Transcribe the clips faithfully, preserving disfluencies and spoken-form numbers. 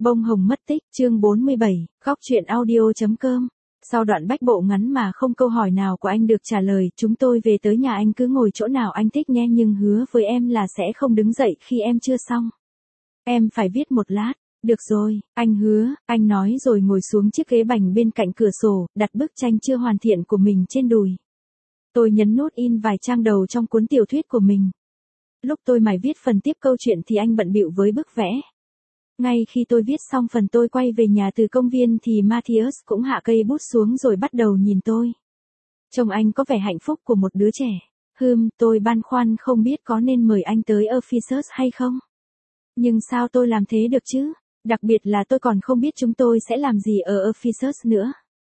Bông hồng mất tích, chương bốn mươi bảy, góc truyện audio.com. Sau đoạn bách bộ ngắn mà không câu hỏi nào của anh được trả lời, chúng tôi về tới nhà anh cứ ngồi chỗ nào anh thích nghe nhưng hứa với em là sẽ không đứng dậy khi em chưa xong. Em phải viết một lát. Được rồi, anh hứa, anh nói rồi ngồi xuống chiếc ghế bành bên cạnh cửa sổ, đặt bức tranh chưa hoàn thiện của mình trên đùi. Tôi nhấn nút in vài trang đầu trong cuốn tiểu thuyết của mình. Lúc tôi mải viết phần tiếp câu chuyện thì anh bận bịu với bức vẽ. Ngay khi tôi viết xong phần tôi quay về nhà từ công viên thì Matthias cũng hạ cây bút xuống rồi bắt đầu nhìn tôi. Trông anh có vẻ hạnh phúc của một đứa trẻ. Hừm, tôi băn khoăn không biết có nên mời anh tới Ephesus hay không. Nhưng sao tôi làm thế được chứ? Đặc biệt là tôi còn không biết chúng tôi sẽ làm gì ở Ephesus nữa.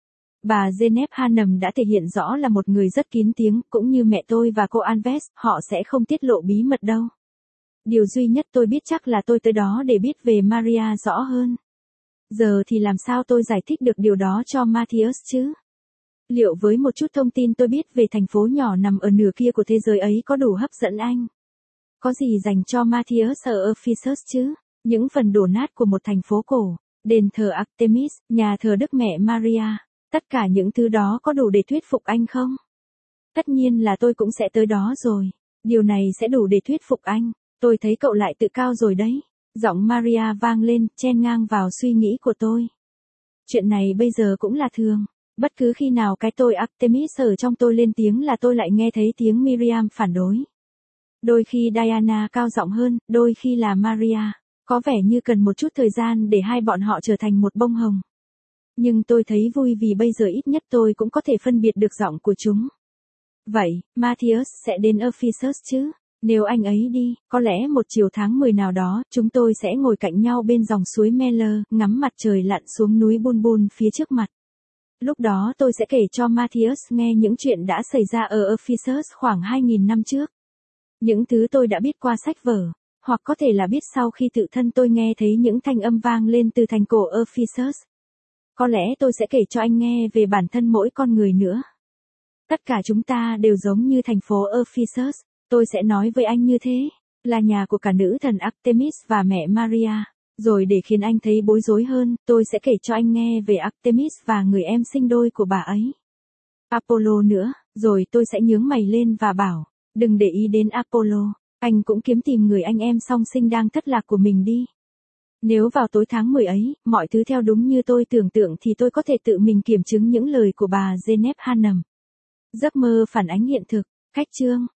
Bà Genep Hanum đã thể hiện rõ là một người rất kín tiếng, cũng như mẹ tôi và cô Alves, họ sẽ không tiết lộ bí mật đâu. Điều duy nhất tôi biết chắc là tôi tới đó để biết về Maria rõ hơn. Giờ thì làm sao tôi giải thích được điều đó cho Matthias chứ? Liệu với một chút thông tin tôi biết về thành phố nhỏ nằm ở nửa kia của thế giới ấy có đủ hấp dẫn anh? Có gì dành cho Matthias ở Ephesus chứ? Những phần đổ nát của một thành phố cổ, đền thờ Artemis, nhà thờ Đức Mẹ Maria, tất cả những thứ đó có đủ để thuyết phục anh không? Tất nhiên là tôi cũng sẽ tới đó rồi. Điều này sẽ đủ để thuyết phục anh. Tôi thấy cậu lại tự cao rồi đấy. Giọng Maria vang lên, chen ngang vào suy nghĩ của tôi. Chuyện này bây giờ cũng là thường. Bất cứ khi nào cái tôi Artemis ở trong tôi lên tiếng là tôi lại nghe thấy tiếng Miriam phản đối. Đôi khi Diana cao giọng hơn, đôi khi là Maria. Có vẻ như cần một chút thời gian để hai bọn họ trở thành một bông hồng. Nhưng tôi thấy vui vì bây giờ ít nhất tôi cũng có thể phân biệt được giọng của chúng. Vậy, Matthias sẽ đến Ephesus chứ? Nếu anh ấy đi, có lẽ một chiều tháng mười nào đó, chúng tôi sẽ ngồi cạnh nhau bên dòng suối Meller, ngắm mặt trời lặn xuống núi Bun Bun phía trước mặt. Lúc đó tôi sẽ kể cho Matthias nghe những chuyện đã xảy ra ở Ephesus khoảng hai nghìn năm trước. Những thứ tôi đã biết qua sách vở, hoặc có thể là biết sau khi tự thân tôi nghe thấy những thanh âm vang lên từ thành cổ Ephesus. Có lẽ tôi sẽ kể cho anh nghe về bản thân mỗi con người nữa. Tất cả chúng ta đều giống như thành phố Ephesus. Tôi sẽ nói với anh như thế, là nhà của cả nữ thần Artemis và mẹ Maria. Rồi để khiến anh thấy bối rối hơn, tôi sẽ kể cho anh nghe về Artemis và người em sinh đôi của bà ấy. Apollo nữa, rồi tôi sẽ nhướng mày lên và bảo, đừng để ý đến Apollo, anh cũng kiếm tìm người anh em song sinh đang thất lạc của mình đi. Nếu vào tối tháng mười ấy, mọi thứ theo đúng như tôi tưởng tượng thì tôi có thể tự mình kiểm chứng những lời của bà Genep Hanum. Giấc mơ phản ánh hiện thực, khách chương.